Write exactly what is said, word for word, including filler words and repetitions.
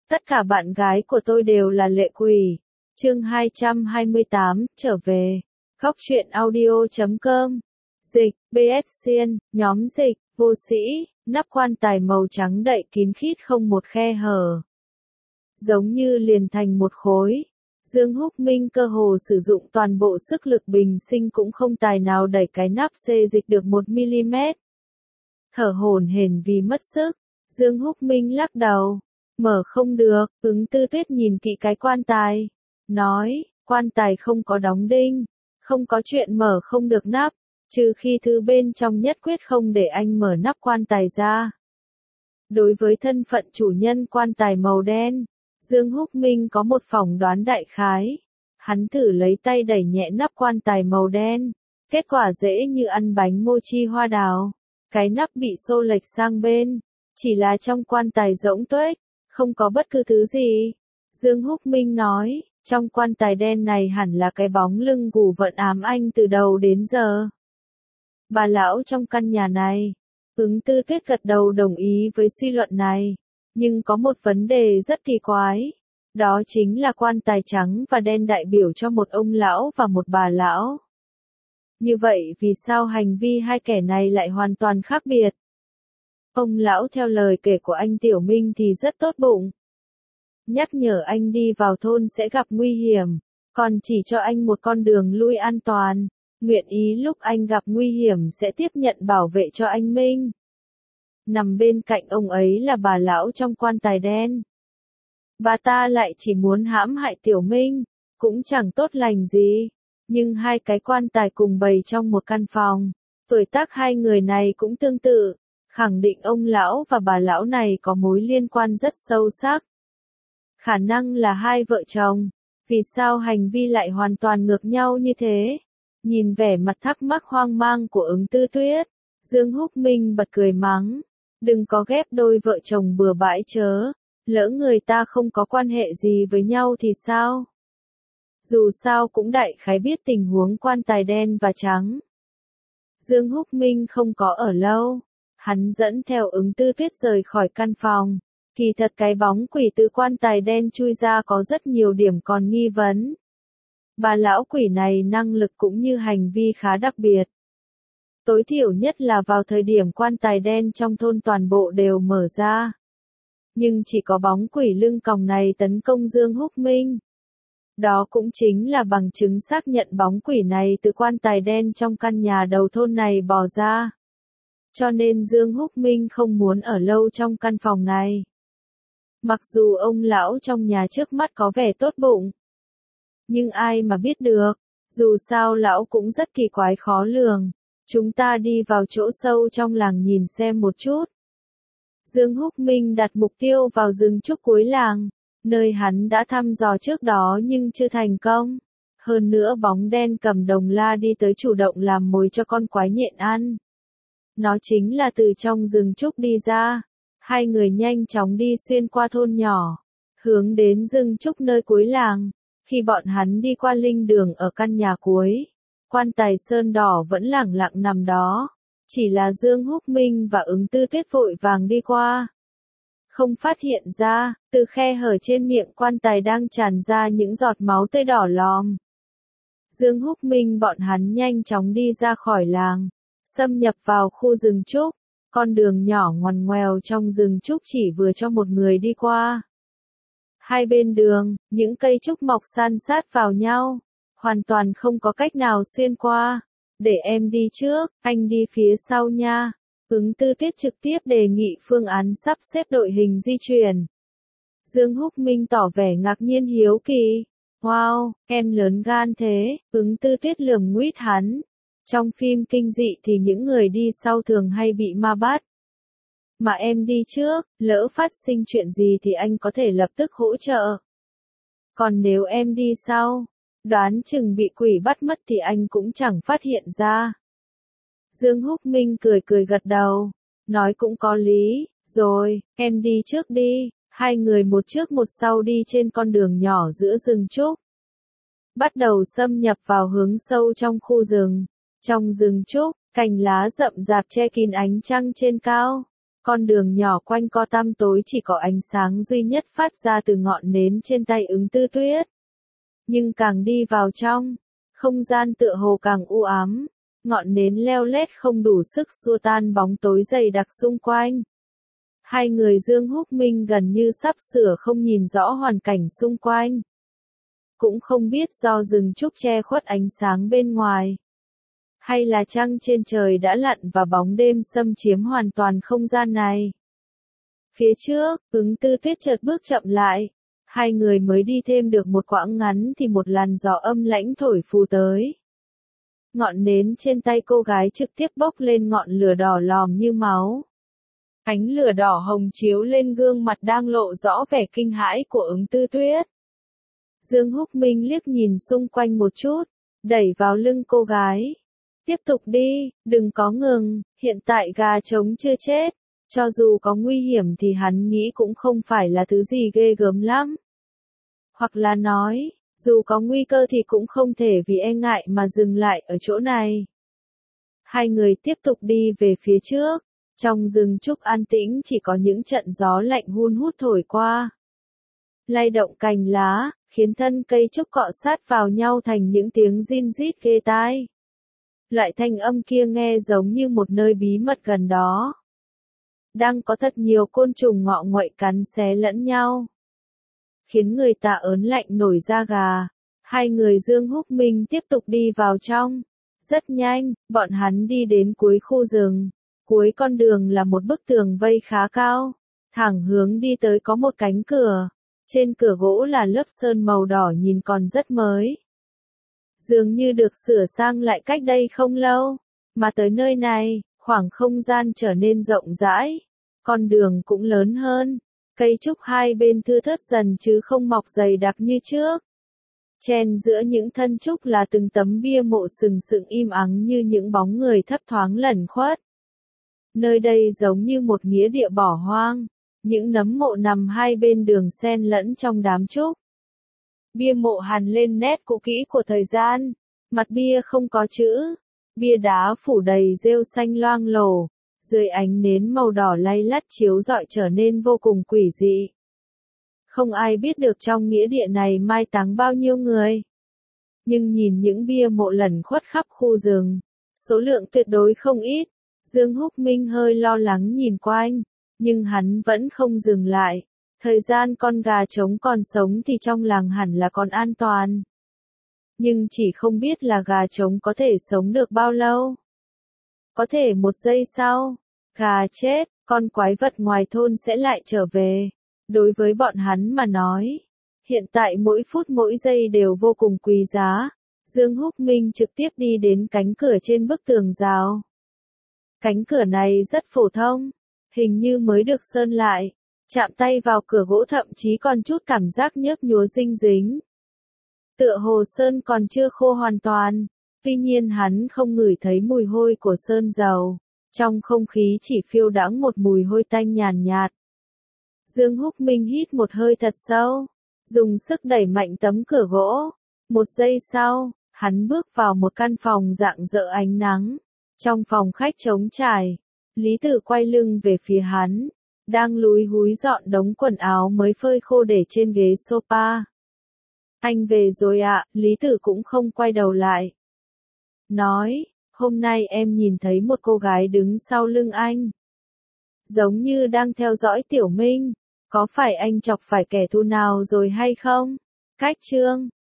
Tất cả bạn gái của tôi đều là lệ quỷ. Chương hai trăm hai mươi tám, trở về. Góc truyện audio chấm com. Dịch, bê ét Xiên, nhóm dịch, vô sĩ, nắp quan tài màu trắng đậy kín khít không một khe hở. Giống như liền thành một khối. Dương Húc Minh cơ hồ sử dụng toàn bộ sức lực bình sinh cũng không tài nào đẩy cái nắp xê dịch được một mi-li-mét. Thở hổn hển vì mất sức, Dương Húc Minh lắc đầu. Mở không được, Ứng Tư Tuyết nhìn kỹ cái quan tài. Nói, quan tài không có đóng đinh, không có chuyện mở không được nắp, trừ khi thứ bên trong nhất quyết không để anh mở nắp quan tài ra. Đối với thân phận chủ nhân quan tài màu đen, Dương Húc Minh có một phỏng đoán đại khái. Hắn thử lấy tay đẩy nhẹ nắp quan tài màu đen, kết quả dễ như ăn bánh mochi hoa đào. Cái nắp bị xô lệch sang bên, chỉ là trong quan tài rỗng tuếch, không có bất cứ thứ gì. Dương Húc Minh nói, trong quan tài đen này hẳn là cái bóng lưng gù vận ám anh từ đầu đến giờ. Bà lão trong căn nhà này. Ứng Tư Tuyết gật đầu đồng ý với suy luận này. Nhưng có một vấn đề rất kỳ quái. Đó chính là quan tài trắng và đen đại biểu cho một ông lão và một bà lão. Như vậy vì sao hành vi hai kẻ này lại hoàn toàn khác biệt? Ông lão theo lời kể của anh Tiểu Minh thì rất tốt bụng. Nhắc nhở anh đi vào thôn sẽ gặp nguy hiểm, còn chỉ cho anh một con đường lui an toàn, nguyện ý lúc anh gặp nguy hiểm sẽ tiếp nhận bảo vệ cho anh Minh. Nằm bên cạnh ông ấy là bà lão trong quan tài đen. Bà ta lại chỉ muốn hãm hại Tiểu Minh, cũng chẳng tốt lành gì. Nhưng hai cái quan tài cùng bày trong một căn phòng, tuổi tác hai người này cũng tương tự, khẳng định ông lão và bà lão này có mối liên quan rất sâu sắc. Khả năng là hai vợ chồng, vì sao hành vi lại hoàn toàn ngược nhau như thế? Nhìn vẻ mặt thắc mắc hoang mang của Ứng Tư Tuyết, Dương Húc Minh bật cười mắng, đừng có ghép đôi vợ chồng bừa bãi chớ, lỡ người ta không có quan hệ gì với nhau thì sao? Dù sao cũng đại khái biết tình huống quan tài đen và trắng. Dương Húc Minh không có ở lâu, hắn dẫn theo Ứng Tư Tuyết rời khỏi căn phòng. Kỳ thật cái bóng quỷ từ quan tài đen chui ra có rất nhiều điểm còn nghi vấn. Bà lão quỷ này năng lực cũng như hành vi khá đặc biệt. Tối thiểu nhất là vào thời điểm quan tài đen trong thôn toàn bộ đều mở ra. Nhưng chỉ có bóng quỷ lưng còng này tấn công Dương Húc Minh. Đó cũng chính là bằng chứng xác nhận bóng quỷ này từ quan tài đen trong căn nhà đầu thôn này bò ra. Cho nên Dương Húc Minh không muốn ở lâu trong căn phòng này. Mặc dù ông lão trong nhà trước mắt có vẻ tốt bụng. Nhưng ai mà biết được, dù sao lão cũng rất kỳ quái khó lường. Chúng ta đi vào chỗ sâu trong làng nhìn xem một chút. Dương Húc Minh đặt mục tiêu vào rừng trúc cuối làng, nơi hắn đã thăm dò trước đó nhưng chưa thành công. Hơn nữa bóng đen cầm đồng la đi tới chủ động làm mồi cho con quái nhện ăn. Nó chính là từ trong rừng trúc đi ra. Hai người nhanh chóng đi xuyên qua thôn nhỏ, hướng đến rừng trúc nơi cuối làng. Khi bọn hắn đi qua linh đường ở căn nhà cuối, quan tài sơn đỏ vẫn lẳng lặng nằm đó. Chỉ là Dương Húc Minh và Ứng Tư Tuyết vội vàng đi qua. Không phát hiện ra, từ khe hở trên miệng quan tài đang tràn ra những giọt máu tươi đỏ lòm. Dương Húc Minh bọn hắn nhanh chóng đi ra khỏi làng, xâm nhập vào khu rừng trúc. Con đường nhỏ ngoằn ngoèo trong rừng trúc chỉ vừa cho một người đi qua. Hai bên đường, những cây trúc mọc san sát vào nhau, hoàn toàn không có cách nào xuyên qua. Để em đi trước, anh đi phía sau nha. Ứng Tư Tuyết trực tiếp đề nghị phương án sắp xếp đội hình di chuyển. Dương Húc Minh tỏ vẻ ngạc nhiên hiếu kỳ. Wow, em lớn gan thế, Ứng Tư Tuyết lườm nguýt hắn. Trong phim kinh dị thì những người đi sau thường hay bị ma bắt. Mà em đi trước, lỡ phát sinh chuyện gì thì anh có thể lập tức hỗ trợ. Còn nếu em đi sau, đoán chừng bị quỷ bắt mất thì anh cũng chẳng phát hiện ra. Dương Húc Minh cười cười gật đầu, nói cũng có lý, rồi, em đi trước đi. Hai người một trước một sau đi trên con đường nhỏ giữa rừng trúc. Bắt đầu xâm nhập vào hướng sâu trong khu rừng. Trong rừng trúc, cành lá rậm rạp che kín ánh trăng trên cao. Con đường nhỏ quanh co tăm tối chỉ có ánh sáng duy nhất phát ra từ ngọn nến trên tay Ứng Tư Tuyết. Nhưng càng đi vào trong, không gian tựa hồ càng u ám, ngọn nến leo lét không đủ sức xua tan bóng tối dày đặc xung quanh. Hai người Dương Húc Minh gần như sắp sửa không nhìn rõ hoàn cảnh xung quanh. Cũng không biết do rừng trúc che khuất ánh sáng bên ngoài, hay là trăng trên trời đã lặn và bóng đêm xâm chiếm hoàn toàn không gian này. Phía trước, Ứng Tư Tuyết chợt bước chậm lại. Hai người mới đi thêm được một quãng ngắn thì một làn gió âm lãnh thổi phù tới. Ngọn nến trên tay cô gái trực tiếp bốc lên ngọn lửa đỏ lòm như máu. Ánh lửa đỏ hồng chiếu lên gương mặt đang lộ rõ vẻ kinh hãi của Ứng Tư Tuyết. Dương Húc Minh liếc nhìn xung quanh một chút, đẩy vào lưng cô gái. Tiếp tục đi, đừng có ngừng, hiện tại gà trống chưa chết. Cho dù có nguy hiểm thì hắn nghĩ cũng không phải là thứ gì ghê gớm lắm. Hoặc là nói, dù có nguy cơ thì cũng không thể vì e ngại mà dừng lại ở chỗ này. Hai người tiếp tục đi về phía trước, trong rừng trúc an tĩnh chỉ có những trận gió lạnh hun hút thổi qua. Lay động cành lá, khiến thân cây trúc cọ sát vào nhau thành những tiếng rin rít ghê tai. Loại thanh âm kia nghe giống như một nơi bí mật gần đó. Đang có thật nhiều côn trùng ngọ nguậy cắn xé lẫn nhau, khiến người ta ớn lạnh nổi da gà. Hai người Dương Húc Minh tiếp tục đi vào trong. Rất nhanh, bọn hắn đi đến cuối khu rừng. Cuối con đường là một bức tường vây khá cao. Thẳng hướng đi tới có một cánh cửa. Trên cửa gỗ là lớp sơn màu đỏ nhìn còn rất mới. Dường như được sửa sang lại cách đây không lâu. Mà tới nơi này, khoảng không gian trở nên rộng rãi. Con đường cũng lớn hơn. Cây trúc hai bên thưa thớt dần chứ không mọc dày đặc như trước. Chen giữa những thân trúc là từng tấm bia mộ sừng sững im ắng như những bóng người thấp thoáng lẩn khuất. Nơi đây giống như một nghĩa địa bỏ hoang. Những nấm mộ nằm hai bên đường xen lẫn trong đám trúc. Bia mộ hằn lên nét cũ kỹ của thời gian. Mặt bia không có chữ. Bia đá phủ đầy rêu xanh loang lổ. Dưới ánh nến màu đỏ lay lắt chiếu rọi trở nên vô cùng quỷ dị. Không ai biết được trong nghĩa địa này mai táng bao nhiêu người. Nhưng nhìn những bia mộ lẩn khuất khắp khu rừng, số lượng tuyệt đối không ít. Dương Húc Minh hơi lo lắng nhìn quanh, nhưng hắn vẫn không dừng lại. Thời gian con gà trống còn sống thì trong làng hẳn là còn an toàn. Nhưng chỉ không biết là gà trống có thể sống được bao lâu. Có thể một giây sau, gà chết, con quái vật ngoài thôn sẽ lại trở về. Đối với bọn hắn mà nói, hiện tại mỗi phút mỗi giây đều vô cùng quý giá. Dương Húc Minh trực tiếp đi đến cánh cửa trên bức tường rào. Cánh cửa này rất phổ thông, hình như mới được sơn lại. Chạm tay vào cửa gỗ thậm chí còn chút cảm giác nhớp nhúa dinh dính. Tựa hồ sơn còn chưa khô hoàn toàn. Tuy nhiên hắn không ngửi thấy mùi hôi của sơn dầu. Trong không khí chỉ phiêu đãng một mùi hôi tanh nhàn nhạt. Dương Húc Minh hít một hơi thật sâu, dùng sức đẩy mạnh tấm cửa gỗ. Một giây sau, hắn bước vào một căn phòng rạng rỡ ánh nắng. Trong phòng khách trống trải, Lý Tử quay lưng về phía hắn, đang lúi húi dọn đống quần áo mới phơi khô để trên ghế sofa. Anh về rồi ạ, Lý Tử cũng không quay đầu lại. Nói, hôm nay em nhìn thấy một cô gái đứng sau lưng anh. Giống như đang theo dõi Tiểu Minh, có phải anh chọc phải kẻ thù nào rồi hay không? Cách chương